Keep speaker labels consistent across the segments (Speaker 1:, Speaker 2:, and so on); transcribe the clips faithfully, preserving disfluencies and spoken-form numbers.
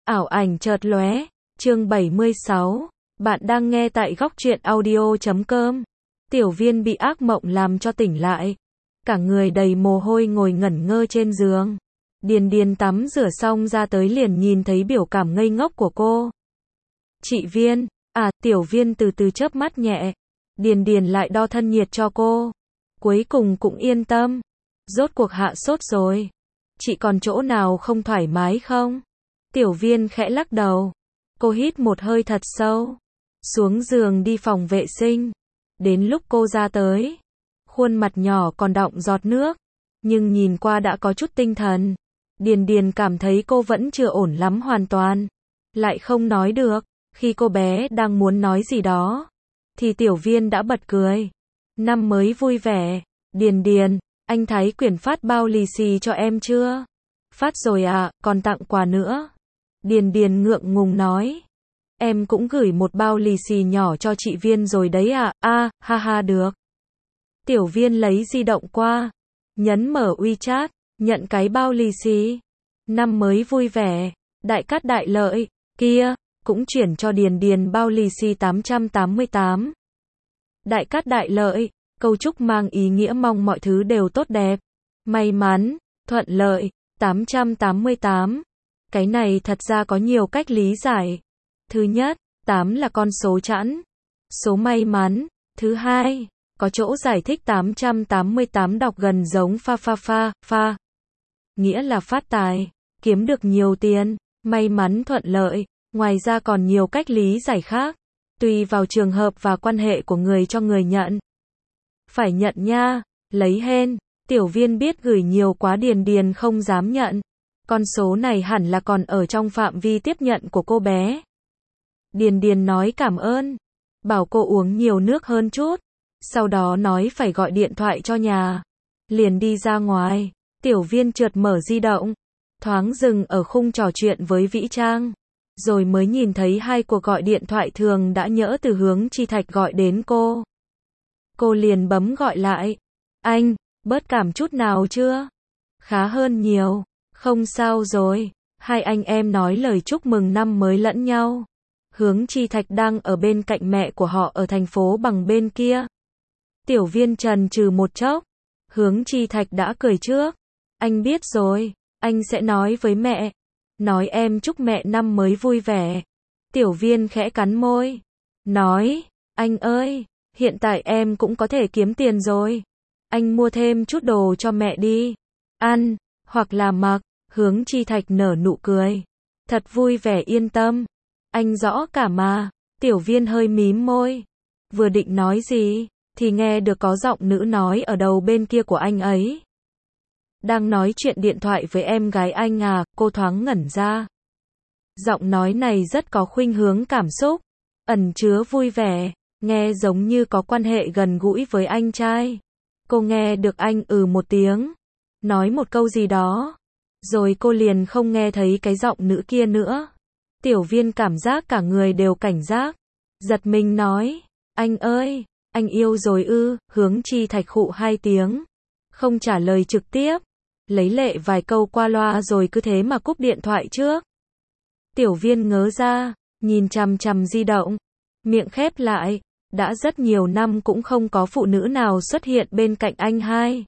Speaker 1: Ảo ảnh chợt lóe, chương bảy mươi sáu, bạn đang nghe tại góc truyện audio chấm com. Tiểu Viên bị ác mộng làm cho tỉnh lại, cả người đầy mồ hôi ngồi ngẩn ngơ trên giường. Điền Điền tắm rửa xong ra tới liền nhìn thấy biểu cảm ngây ngốc của cô. Chị Viên, à, Tiểu Viên từ từ chớp mắt nhẹ. Điền Điền lại đo thân nhiệt cho cô. Cuối cùng cũng yên tâm. Rốt cuộc hạ sốt rồi. Chị còn chỗ nào không thoải mái không? Tiểu Viên khẽ lắc đầu. Cô hít một hơi thật sâu. Xuống giường đi phòng vệ sinh. Đến lúc cô ra tới, khuôn mặt nhỏ còn đọng giọt nước, nhưng nhìn qua đã có chút tinh thần. Điền Điền cảm thấy cô vẫn chưa ổn lắm hoàn toàn. Lại không nói được. Khi cô bé đang muốn nói gì đó, thì Tiểu Viên đã bật cười. Năm mới vui vẻ. Điền Điền, anh Thái Quyền phát bao lì xì cho em chưa? Phát rồi à, còn tặng quà nữa. Điền Điền ngượng ngùng nói. Em cũng gửi một bao lì xì nhỏ cho chị Viên rồi đấy à, a, à, ha ha được. Tiểu Viên lấy di động qua, nhấn mở WeChat, nhận cái bao lì xì. Năm mới vui vẻ, đại cát đại lợi, kia, cũng chuyển cho Điền Điền bao lì xì tám trăm tám mươi tám. Đại cát đại lợi, câu chúc mang ý nghĩa mong mọi thứ đều tốt đẹp, may mắn, thuận lợi, tám trăm tám mươi tám. Cái này thật ra có nhiều cách lý giải. Thứ nhất, tám là con số chẵn, số may mắn. Thứ hai, có chỗ giải thích tám trăm tám mươi tám đọc gần giống pha pha pha, pha. Nghĩa là phát tài, kiếm được nhiều tiền, may mắn thuận lợi. Ngoài ra còn nhiều cách lý giải khác, tùy vào trường hợp và quan hệ của người cho người nhận. Phải nhận nha, lấy hên. Tiểu Viên biết gửi nhiều quá Điền Điền không dám nhận. Con số này hẳn là còn ở trong phạm vi tiếp nhận của cô bé. Điền Điền nói cảm ơn, bảo cô uống nhiều nước hơn chút, sau đó nói phải gọi điện thoại cho nhà. Liền đi ra ngoài, Tiểu Viên chợt mở di động, thoáng dừng ở khung trò chuyện với Vĩ Trang, rồi mới nhìn thấy hai cuộc gọi điện thoại thường đã nhỡ từ hướng Chi Thạch gọi đến cô. Cô liền bấm gọi lại. Anh, bớt cảm chút nào chưa? Khá hơn nhiều, không sao rồi. Hai anh em nói lời chúc mừng năm mới lẫn nhau. Hướng Chi Thạch đang ở bên cạnh mẹ của họ ở thành phố bằng bên kia. Tiểu Viên chần chừ một chốc. Hướng Chi Thạch đã cười trước. Anh biết rồi, anh sẽ nói với mẹ. Nói em chúc mẹ năm mới vui vẻ. Tiểu Viên khẽ cắn môi. Nói, anh ơi, hiện tại em cũng có thể kiếm tiền rồi. Anh mua thêm chút đồ cho mẹ đi. Ăn, hoặc là mặc. Hướng Chi Thạch nở nụ cười. Thật vui vẻ yên tâm. Anh rõ cả mà. Tiểu Viên hơi mím môi. Vừa định nói gì, thì nghe được có giọng nữ nói ở đầu bên kia của anh ấy. Đang nói chuyện điện thoại với em gái anh à, cô thoáng ngẩn ra. Giọng nói này rất có khuynh hướng cảm xúc, ẩn chứa vui vẻ, nghe giống như có quan hệ gần gũi với anh trai. Cô nghe được anh ừ một tiếng, nói một câu gì đó, rồi cô liền không nghe thấy cái giọng nữ kia nữa. Tiểu Viên cảm giác cả người đều cảnh giác, giật mình nói, anh ơi, anh yêu rồi ư? Hướng Chi Thạch khụ hai tiếng, không trả lời trực tiếp, lấy lệ vài câu qua loa rồi cứ thế mà cúp điện thoại trước. Tiểu Viên ngớ ra, nhìn chằm chằm di động, miệng khép lại, đã rất nhiều năm cũng không có phụ nữ nào xuất hiện bên cạnh anh hai.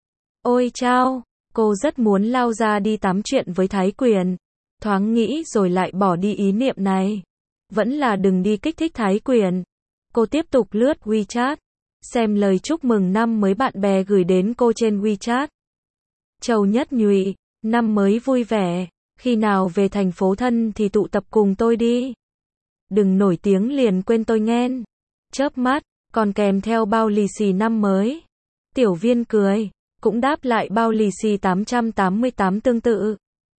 Speaker 1: Ôi chao, cô rất muốn lao ra đi tám chuyện với Thái Quyền, thoáng nghĩ rồi lại bỏ đi ý niệm này. Vẫn là đừng đi kích thích Thái Quyền. Cô tiếp tục lướt WeChat, xem lời chúc mừng năm mới bạn bè gửi đến cô trên WeChat. Châu Nhất Nhụy, năm mới vui vẻ, khi nào về thành phố thân thì tụ tập cùng tôi đi. Đừng nổi tiếng liền quên tôi nghen. Chớp mắt, còn kèm theo bao lì xì năm mới. Tiểu Viên cười, cũng đáp lại bao lì xì tám trăm tám mươi tám tương tự.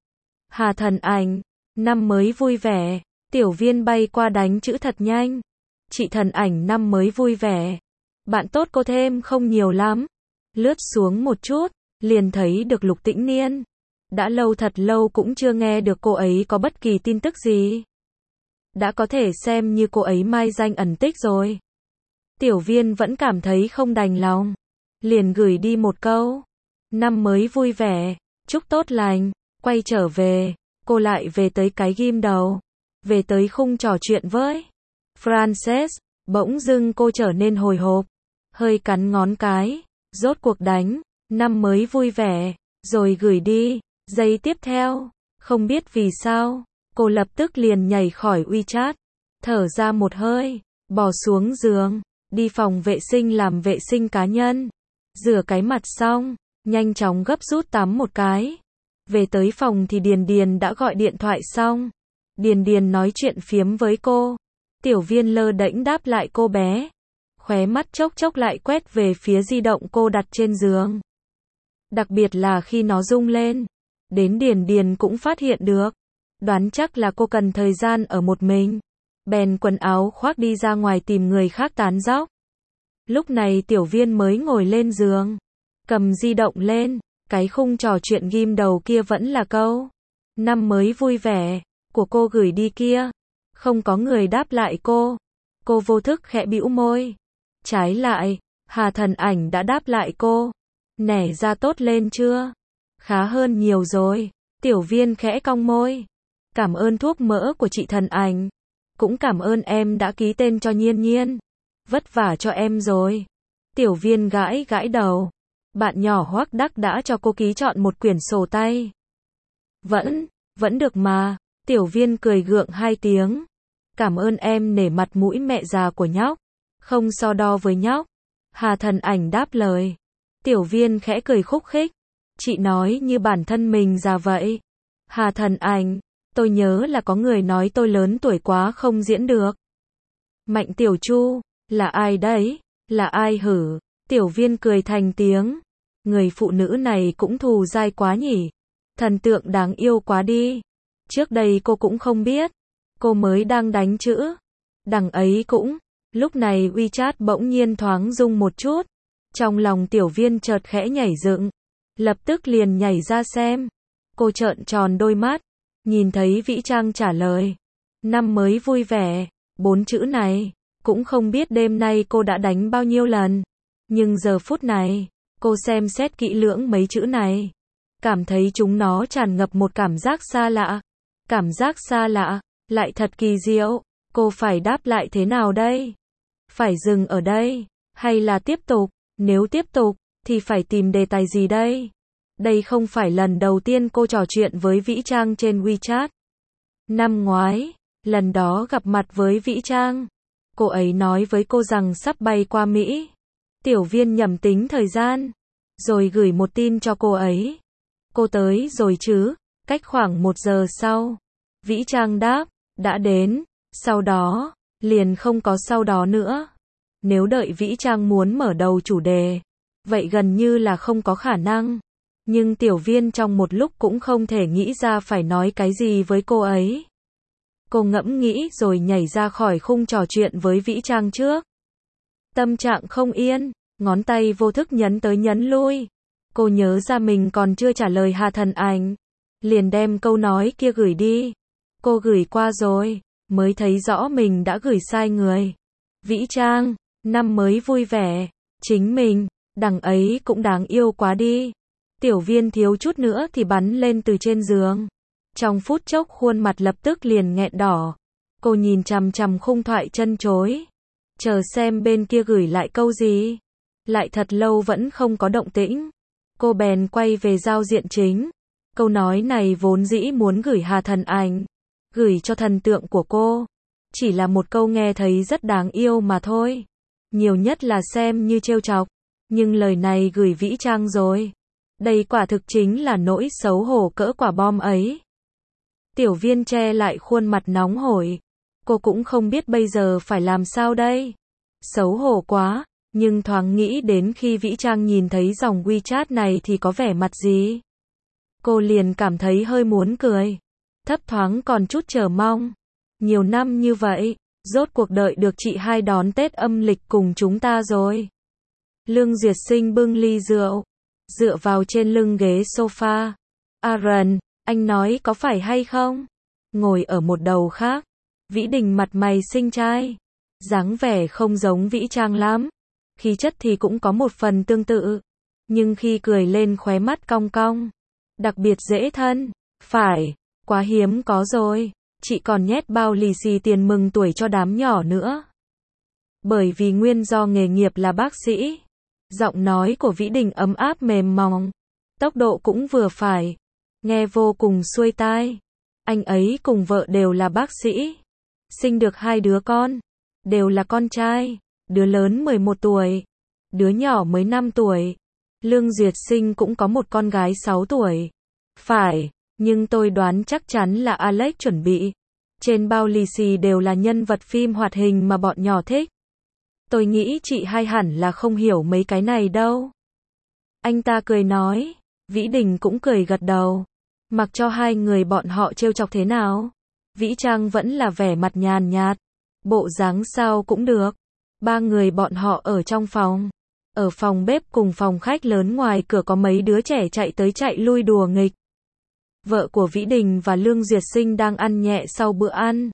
Speaker 1: Hà Thần Ảnh, năm mới vui vẻ. Tiểu Viên bay qua đánh chữ thật nhanh. Chị Thần Ảnh năm mới vui vẻ. Bạn tốt cô thêm không nhiều lắm. Lướt xuống một chút, liền thấy được Lục Tĩnh Niên. Đã lâu thật lâu cũng chưa nghe được cô ấy có bất kỳ tin tức gì. Đã có thể xem như cô ấy mai danh ẩn tích rồi. Tiểu Viên vẫn cảm thấy không đành lòng. Liền gửi đi một câu. Năm mới vui vẻ, chúc tốt lành. Quay trở về, cô lại về tới cái ghim đầu. Về tới khung trò chuyện với Frances, bỗng dưng cô trở nên hồi hộp. Hơi cắn ngón cái. Rốt cuộc đánh. Năm mới vui vẻ. Rồi gửi đi. Giây tiếp theo. Không biết vì sao. Cô lập tức liền nhảy khỏi WeChat. Thở ra một hơi. Bò xuống giường. Đi phòng vệ sinh làm vệ sinh cá nhân. Rửa cái mặt xong. Nhanh chóng gấp rút tắm một cái. Về tới phòng thì Điền Điền đã gọi điện thoại xong. Điền Điền nói chuyện phiếm với cô. Tiểu Viên lơ đễnh đáp lại cô bé. Khóe mắt chốc chốc lại quét về phía di động cô đặt trên giường. Đặc biệt là khi nó rung lên. Đến Điền Điền cũng phát hiện được. Đoán chắc là cô cần thời gian ở một mình. Bèn quần áo khoác đi ra ngoài tìm người khác tán dóc. Lúc này Tiểu Viên mới ngồi lên giường. Cầm di động lên. Cái khung trò chuyện ghim đầu kia vẫn là câu năm mới vui vẻ của cô gửi đi kia. Không có người đáp lại cô. Cô vô thức khẽ bĩu môi. Trái lại, Hà Thần Ảnh đã đáp lại cô. Nẻ ra tốt lên chưa? Khá hơn nhiều rồi. Tiểu Viên khẽ cong môi. Cảm ơn thuốc mỡ của chị Thần Ảnh. Cũng cảm ơn em đã ký tên cho Nhiên Nhiên. Vất vả cho em rồi. Tiểu Viên gãi gãi đầu. Bạn nhỏ Hoắc Đắc đã cho cô ký chọn một quyển sổ tay. Vẫn, vẫn được mà. Tiểu Viên cười gượng hai tiếng. Cảm ơn em nể mặt mũi mẹ già của nhóc. Không so đo với nhóc. Hà Thần Ảnh đáp lời. Tiểu Viên khẽ cười khúc khích. Chị nói như bản thân mình già vậy. Hà Thần Ảnh, tôi nhớ là có người nói tôi lớn tuổi quá không diễn được. Mạnh Tiểu Chu, là ai đấy? Là ai hử? Tiểu Viên cười thành tiếng. Người phụ nữ này cũng thù dai quá nhỉ. Thần tượng đáng yêu quá đi. Trước đây cô cũng không biết. Cô mới đang đánh chữ. Đằng ấy cũng. Lúc này WeChat bỗng nhiên thoáng rung một chút. Trong lòng Tiểu Viên chợt khẽ nhảy dựng. Lập tức liền nhảy ra xem. Cô trợn tròn đôi mắt. Nhìn thấy Vĩ Trang trả lời. Năm mới vui vẻ. Bốn chữ này. Cũng không biết đêm nay cô đã đánh bao nhiêu lần. Nhưng giờ phút này. Cô xem xét kỹ lưỡng mấy chữ này. Cảm thấy chúng nó tràn ngập một cảm giác xa lạ. Cảm giác xa lạ. Lại thật kỳ diệu. Cô phải đáp lại thế nào đây? Phải dừng ở đây. Hay là tiếp tục? Nếu tiếp tục. Thì phải tìm đề tài gì đây? Đây không phải lần đầu tiên cô trò chuyện với Vĩ Trang trên WeChat. Năm ngoái. Lần đó gặp mặt với Vĩ Trang. Cô ấy nói với cô rằng sắp bay qua Mỹ. Tiểu Viên nhầm tính thời gian. Rồi gửi một tin cho cô ấy. Cô tới rồi chứ? Cách khoảng một giờ sau. Vĩ Trang đáp. Đã đến. Sau đó. Liền không có sau đó nữa. Nếu đợi Vĩ Trang muốn mở đầu chủ đề. Vậy gần như là không có khả năng. Nhưng Tiểu Viên trong một lúc cũng không thể nghĩ ra phải nói cái gì với cô ấy. Cô ngẫm nghĩ rồi nhảy ra khỏi khung trò chuyện với Vĩ Trang trước. Tâm trạng không yên. Ngón tay vô thức nhấn tới nhấn lui. Cô nhớ ra mình còn chưa trả lời Hà Thần Ảnh. Liền đem câu nói kia gửi đi. Cô gửi qua rồi. Mới thấy rõ mình đã gửi sai người. Vĩ Trang. Năm mới vui vẻ. Chính mình. Đằng ấy cũng đáng yêu quá đi. Tiểu Viên thiếu chút nữa thì bắn lên từ trên giường. Trong phút chốc khuôn mặt lập tức liền nghẹn đỏ. Cô nhìn chằm chằm khung thoại chân chối. Chờ xem bên kia gửi lại câu gì. Lại thật lâu vẫn không có động tĩnh. Cô bèn quay về giao diện chính. Câu nói này vốn dĩ muốn gửi Hà Thần Ảnh. Gửi cho thần tượng của cô. Chỉ là một câu nghe thấy rất đáng yêu mà thôi. Nhiều nhất là xem như trêu chọc. Nhưng lời này gửi Vĩ Trang rồi. Đây quả thực chính là nỗi xấu hổ cỡ quả bom ấy. Tiểu Viên che lại khuôn mặt nóng hổi. Cô cũng không biết bây giờ phải làm sao đây. Xấu hổ quá. Nhưng thoáng nghĩ đến khi Vĩ Trang nhìn thấy dòng WeChat này thì có vẻ mặt gì. Cô liền cảm thấy hơi muốn cười. Thấp thoáng còn chút chờ mong. Nhiều năm như vậy, rốt cuộc đợi được chị hai đón Tết âm lịch cùng chúng ta rồi. Lương Duyệt Sinh bưng ly rượu. Dựa vào trên lưng ghế sofa. Aaron, anh nói có phải hay không? Ngồi ở một đầu khác. Vĩ Đình mặt mày xinh trai. Dáng vẻ không giống Vĩ Trang lắm. Khí chất thì cũng có một phần tương tự. Nhưng khi cười lên khóe mắt cong cong. Đặc biệt dễ thân. Phải, Quá hiếm có rồi, chị còn nhét bao lì xì tiền mừng tuổi cho đám nhỏ nữa. Bởi vì nguyên do nghề nghiệp là bác sĩ. Giọng nói của Vĩ Đình ấm áp mềm mỏng, tốc độ cũng vừa phải, nghe vô cùng xuôi tai. Anh ấy cùng vợ đều là bác sĩ, sinh được hai đứa con, đều là con trai, đứa lớn mười một tuổi, đứa nhỏ mới năm tuổi. Lương Duyệt Sinh cũng có một con gái sáu tuổi. Phải, nhưng tôi đoán chắc chắn là Alex chuẩn bị. Trên bao lì xì đều là nhân vật phim hoạt hình mà bọn nhỏ thích. Tôi nghĩ chị hay hẳn là không hiểu mấy cái này đâu. Anh ta cười nói, Vĩ Đình cũng cười gật đầu. Mặc cho hai người bọn họ trêu chọc thế nào, Vĩ Trang vẫn là vẻ mặt nhàn nhạt, bộ dáng sao cũng được. Ba người bọn họ ở trong phòng. Ở phòng bếp cùng phòng khách lớn ngoài cửa có mấy đứa trẻ chạy tới chạy lui đùa nghịch. Vợ của Vĩ Đình và Lương Duyệt Sinh đang ăn nhẹ sau bữa ăn.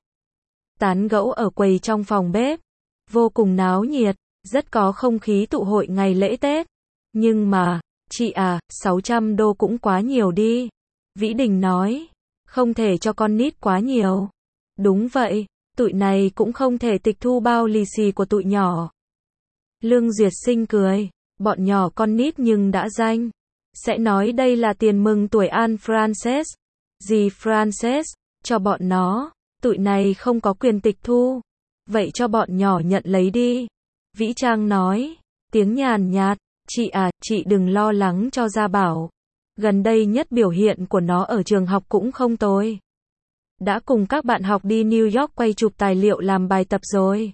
Speaker 1: Tán gẫu ở quầy trong phòng bếp. Vô cùng náo nhiệt, rất có không khí tụ hội ngày lễ Tết. Nhưng mà, chị à, sáu trăm đô cũng quá nhiều đi. Vĩ Đình nói, không thể cho con nít quá nhiều. Đúng vậy, tụi này cũng không thể tịch thu bao lì xì của tụi nhỏ. Lương Duyệt Sinh cười, bọn nhỏ con nít nhưng đã danh. Sẽ nói đây là tiền mừng tuổi An Frances. Gì Frances, cho bọn nó, tụi này không có quyền tịch thu. Vậy cho bọn nhỏ nhận lấy đi. Vĩ Trang nói, tiếng nhàn nhạt, chị à, chị đừng lo lắng cho Gia Bảo. Gần đây nhất biểu hiện của nó ở trường học cũng không tồi. Đã cùng các bạn học đi New York quay chụp tài liệu làm bài tập rồi.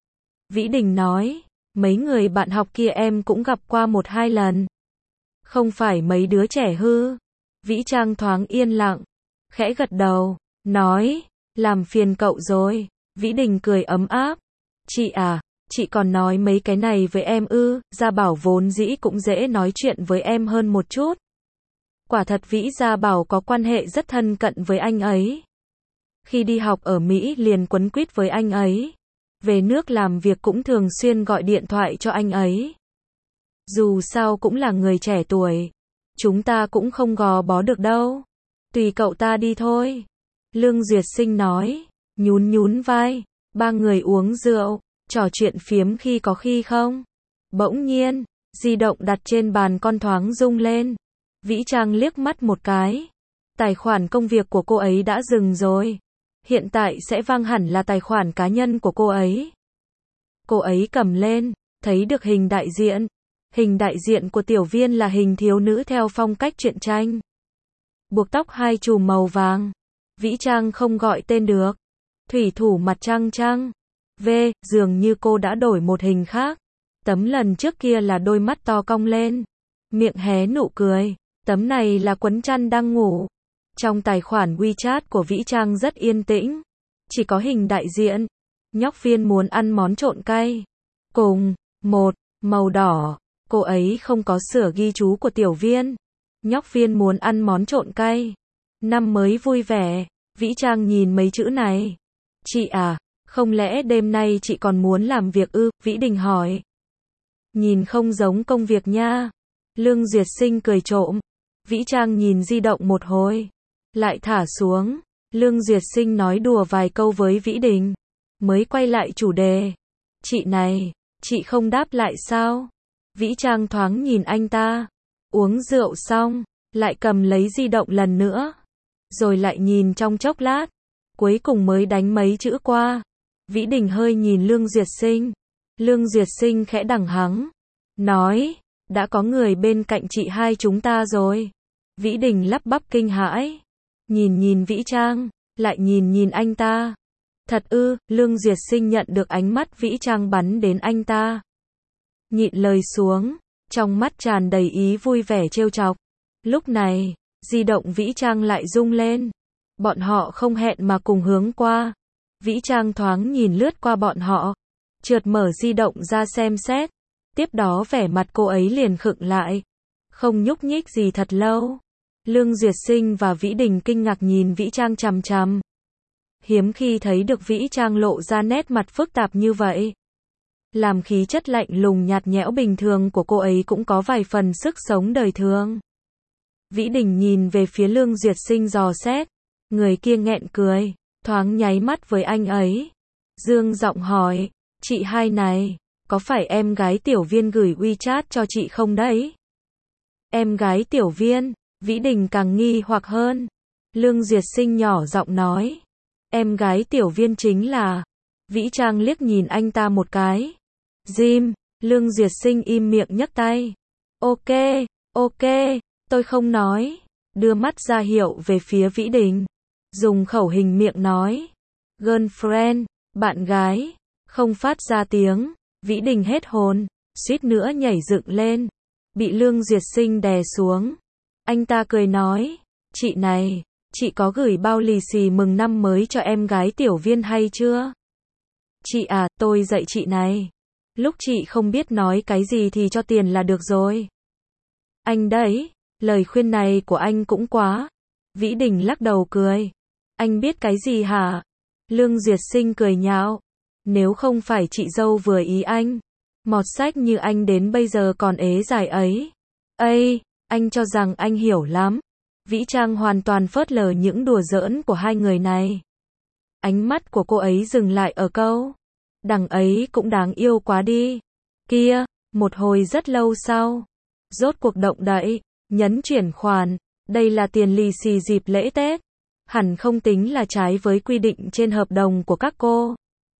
Speaker 1: Vĩ Đình nói, mấy người bạn học kia em cũng gặp qua một hai lần. Không phải mấy đứa trẻ hư. Vĩ Trang thoáng yên lặng, khẽ gật đầu, nói, làm phiền cậu rồi. Vĩ Đình cười ấm áp. Chị à, chị còn nói mấy cái này với em ư? Gia Bảo vốn dĩ cũng dễ nói chuyện với em hơn một chút. Quả thật Vĩ Gia Bảo có quan hệ rất thân cận với anh ấy. Khi đi học ở Mỹ liền quấn quýt với anh ấy. Về nước làm việc cũng thường xuyên gọi điện thoại cho anh ấy. Dù sao cũng là người trẻ tuổi. Chúng ta cũng không gò bó được đâu. Tùy cậu ta đi thôi. Lương Duyệt Sinh nói. Nhún nhún vai. Ba người uống rượu, trò chuyện phiếm khi có khi không. Bỗng nhiên, di động đặt trên bàn con thoáng rung lên. Vĩ Trang liếc mắt một cái. Tài khoản công việc của cô ấy đã dừng rồi. Hiện tại sẽ vang hẳn là tài khoản cá nhân của cô ấy. Cô ấy cầm lên, thấy được hình đại diện. Hình đại diện của Tiểu Viên là hình thiếu nữ theo phong cách truyện tranh. Buộc tóc hai chùm màu vàng. Vĩ Trang không gọi tên được. Thủy thủ mặt trăng trăng. V, dường như cô đã đổi một hình khác. Tấm lần trước kia là đôi mắt to cong lên. Miệng hé nụ cười. Tấm này là quấn chăn đang ngủ. Trong tài khoản WeChat của Vĩ Trang rất yên tĩnh. Chỉ có hình đại diện. Nhóc Viên muốn ăn món trộn cay. Cùng, một, màu đỏ. Cô ấy không có sửa ghi chú của Tiểu Viên. Nhóc Viên muốn ăn món trộn cay. Năm mới vui vẻ. Vĩ Trang nhìn mấy chữ này. Chị à, không lẽ đêm nay chị còn muốn làm việc ư? Vĩ Đình hỏi. Nhìn không giống công việc nha. Lương Duyệt Sinh cười trộm. Vĩ Trang nhìn di động một hồi. Lại thả xuống. Lương Duyệt Sinh nói đùa vài câu với Vĩ Đình. Mới quay lại chủ đề. Chị này, chị không đáp lại sao? Vĩ Trang thoáng nhìn anh ta. Uống rượu xong, lại cầm lấy di động lần nữa. Rồi lại nhìn trong chốc lát. Cuối cùng mới đánh mấy chữ qua. Vĩ Đình hơi nhìn Lương Duyệt Sinh. Lương Duyệt Sinh khẽ đằng hắng. Nói, đã có người bên cạnh chị hai chúng ta rồi. Vĩ Đình lắp bắp kinh hãi. Nhìn nhìn Vĩ Trang, lại nhìn nhìn anh ta. Thật ư? Lương Duyệt Sinh nhận được ánh mắt Vĩ Trang bắn đến anh ta. Nhịn lời xuống, trong mắt tràn đầy ý vui vẻ trêu chọc. Lúc này, di động Vĩ Trang lại rung lên. Bọn họ không hẹn mà cùng hướng qua. Vĩ Trang thoáng nhìn lướt qua bọn họ. Chợt mở di động ra xem xét. Tiếp đó vẻ mặt cô ấy liền khựng lại. Không nhúc nhích gì thật lâu. Lương Duyệt Sinh và Vĩ Đình kinh ngạc nhìn Vĩ Trang chằm chằm. Hiếm khi thấy được Vĩ Trang lộ ra nét mặt phức tạp như vậy. Làm khí chất lạnh lùng nhạt nhẽo bình thường của cô ấy cũng có vài phần sức sống đời thường. Vĩ Đình nhìn về phía Lương Duyệt Sinh dò xét. Người kia nghẹn cười, thoáng nháy mắt với anh ấy. Dương giọng hỏi, chị hai này, có phải em gái Tiểu Viên gửi WeChat cho chị không đấy? Em gái Tiểu Viên, Vĩ Đình càng nghi hoặc hơn. Lương Duyệt Sinh nhỏ giọng nói, em gái Tiểu Viên chính là... Vĩ Trang liếc nhìn anh ta một cái. Jim, Lương Duyệt Sinh im miệng nhấc tay. Ok, ok, tôi không nói. Đưa mắt ra hiệu về phía Vĩ Đình. Dùng khẩu hình miệng nói. Girlfriend, bạn gái. Không phát ra tiếng. Vĩ Đình hết hồn, suýt nữa nhảy dựng lên. Bị Lương Duyệt Sinh đè xuống. Anh ta cười nói. Chị này, chị có gửi bao lì xì mừng năm mới cho em gái Tiểu Viên hay chưa? Chị à, tôi dạy chị này. Lúc chị không biết nói cái gì thì cho tiền là được rồi. Anh đấy, lời khuyên này của anh cũng quá. Vĩ Đình lắc đầu cười. Anh biết cái gì hả? Lương Duyệt Sinh cười nhạo. Nếu không phải chị dâu vừa ý anh, mọt sách như anh đến bây giờ còn ế dài ấy. Ây, anh cho rằng anh hiểu lắm. Vĩ Trang hoàn toàn phớt lờ những đùa giỡn của hai người này. Ánh mắt của cô ấy dừng lại ở câu. Đằng ấy cũng đáng yêu quá đi. Kia, một hồi rất lâu sau. Rốt cuộc động đậy, nhấn chuyển khoản. Đây là tiền lì xì dịp lễ Tết. Hẳn không tính là trái với quy định trên hợp đồng của các cô.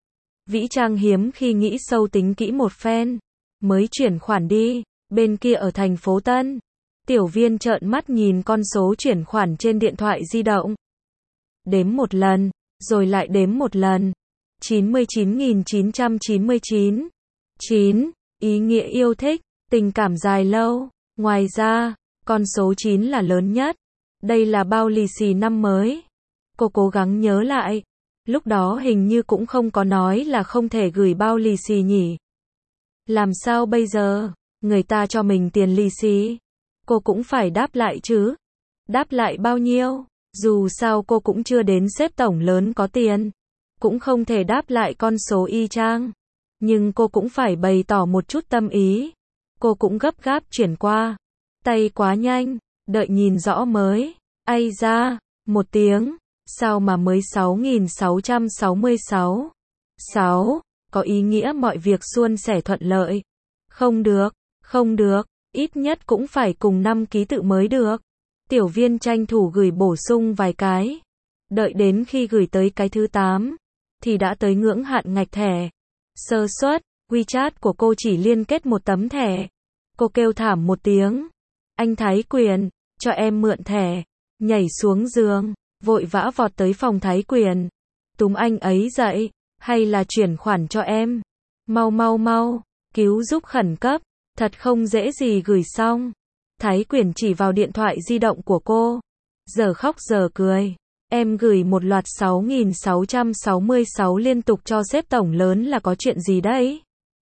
Speaker 1: Vĩ Trang hiếm khi nghĩ sâu tính kỹ một phen. Mới chuyển khoản đi, bên kia ở thành phố Tân. Tiểu Viên trợn mắt nhìn con số chuyển khoản trên điện thoại di động. Đếm một lần, rồi lại đếm một lần. chín mươi chín nghìn chín trăm chín mươi chín. chín. Ý nghĩa yêu thích, tình cảm dài lâu. Ngoài ra, con số chín là lớn nhất. Đây là bao lì xì năm mới. Cô cố gắng nhớ lại. Lúc đó hình như cũng không có nói là không thể gửi bao lì xì nhỉ. Làm sao bây giờ? Người ta cho mình tiền lì xì. Cô cũng phải đáp lại chứ. Đáp lại bao nhiêu? Dù sao cô cũng chưa đến sếp tổng lớn có tiền. Cũng không thể đáp lại con số y chang. Nhưng cô cũng phải bày tỏ một chút tâm ý. Cô cũng gấp gáp chuyển qua. Tay quá nhanh, đợi nhìn rõ mới. Ây da, một tiếng. Sao mà mới sáu nghìn sáu trăm sáu mươi sáu? sáu. Có ý nghĩa mọi việc suôn sẻ thuận lợi. Không được, không được. Ít nhất cũng phải cùng năm ký tự mới được. Tiểu Viên tranh thủ gửi bổ sung vài cái. Đợi đến khi gửi tới cái thứ tám, thì đã tới ngưỡng hạn ngạch thẻ. Sơ suất, WeChat của cô chỉ liên kết một tấm thẻ. Cô kêu thảm một tiếng. Anh Thái Quyền, cho em mượn thẻ. Nhảy xuống giường, vội vã vọt tới phòng Thái Quyền. Túm anh ấy dậy, hay là chuyển khoản cho em. Mau mau mau, cứu giúp khẩn cấp. Thật không dễ gì gửi xong. Thái Quyền chỉ vào điện thoại di động của cô. Giờ khóc giờ cười. Em gửi một loạt sáu nghìn sáu trăm sáu mươi sáu liên tục cho sếp tổng lớn là có chuyện gì đấy?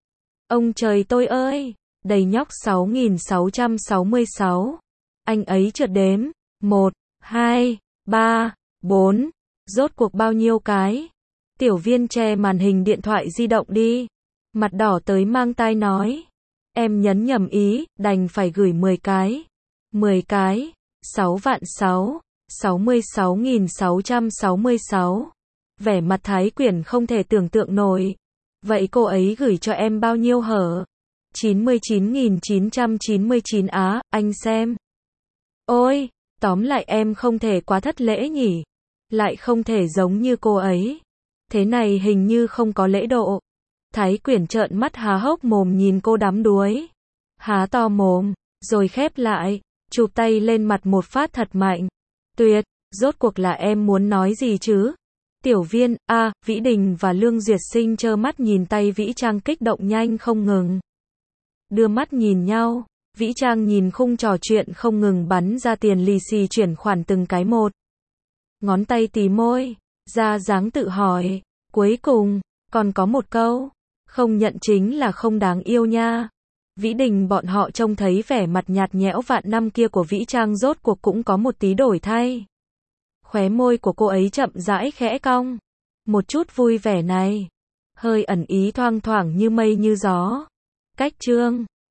Speaker 1: Ông trời tôi ơi! Đầy nhóc sáu nghìn sáu trăm sáu mươi sáu. Anh ấy chợt đếm. một, hai, ba, bốn. Rốt cuộc bao nhiêu cái? Tiểu Viên che màn hình điện thoại di động đi. Mặt đỏ tới mang tai nói. Em nhấn nhầm ý, đành phải gửi mười cái. mười cái, sáu vạn sáu, sáu mươi sáu nghìn sáu trăm sáu mươi sáu. Vẻ mặt Thái Quyền không thể tưởng tượng nổi. Vậy cô ấy gửi cho em bao nhiêu hở? chín mươi chín nghìn chín trăm chín mươi chín á, anh xem. Ôi, tóm lại em không thể quá thất lễ nhỉ. Lại không thể giống như cô ấy. Thế này hình như không có lễ độ. Thái Quyền trợn mắt há hốc mồm nhìn cô đắm đuối. Há to mồm, rồi khép lại, chụp tay lên mặt một phát thật mạnh. Tuyệt, rốt cuộc là em muốn nói gì chứ? Tiểu Viên, a, à, Vĩ Đình và Lương Duyệt Sinh trơ mắt nhìn tay Vĩ Trang kích động nhanh không ngừng. Đưa mắt nhìn nhau, Vĩ Trang nhìn khung trò chuyện không ngừng bắn ra tiền lì xì chuyển khoản từng cái một. Ngón tay tì môi, ra dáng tự hỏi, cuối cùng, còn có một câu. Không nhận chính là không đáng yêu nha. Vĩ Đình bọn họ trông thấy vẻ mặt nhạt nhẽo vạn năm kia của Vĩ Trang rốt cuộc cũng có một tí đổi thay. Khóe môi của cô ấy chậm rãi khẽ cong. Một chút vui vẻ này. Hơi ẩn ý thoang thoảng như mây như gió. Cách chương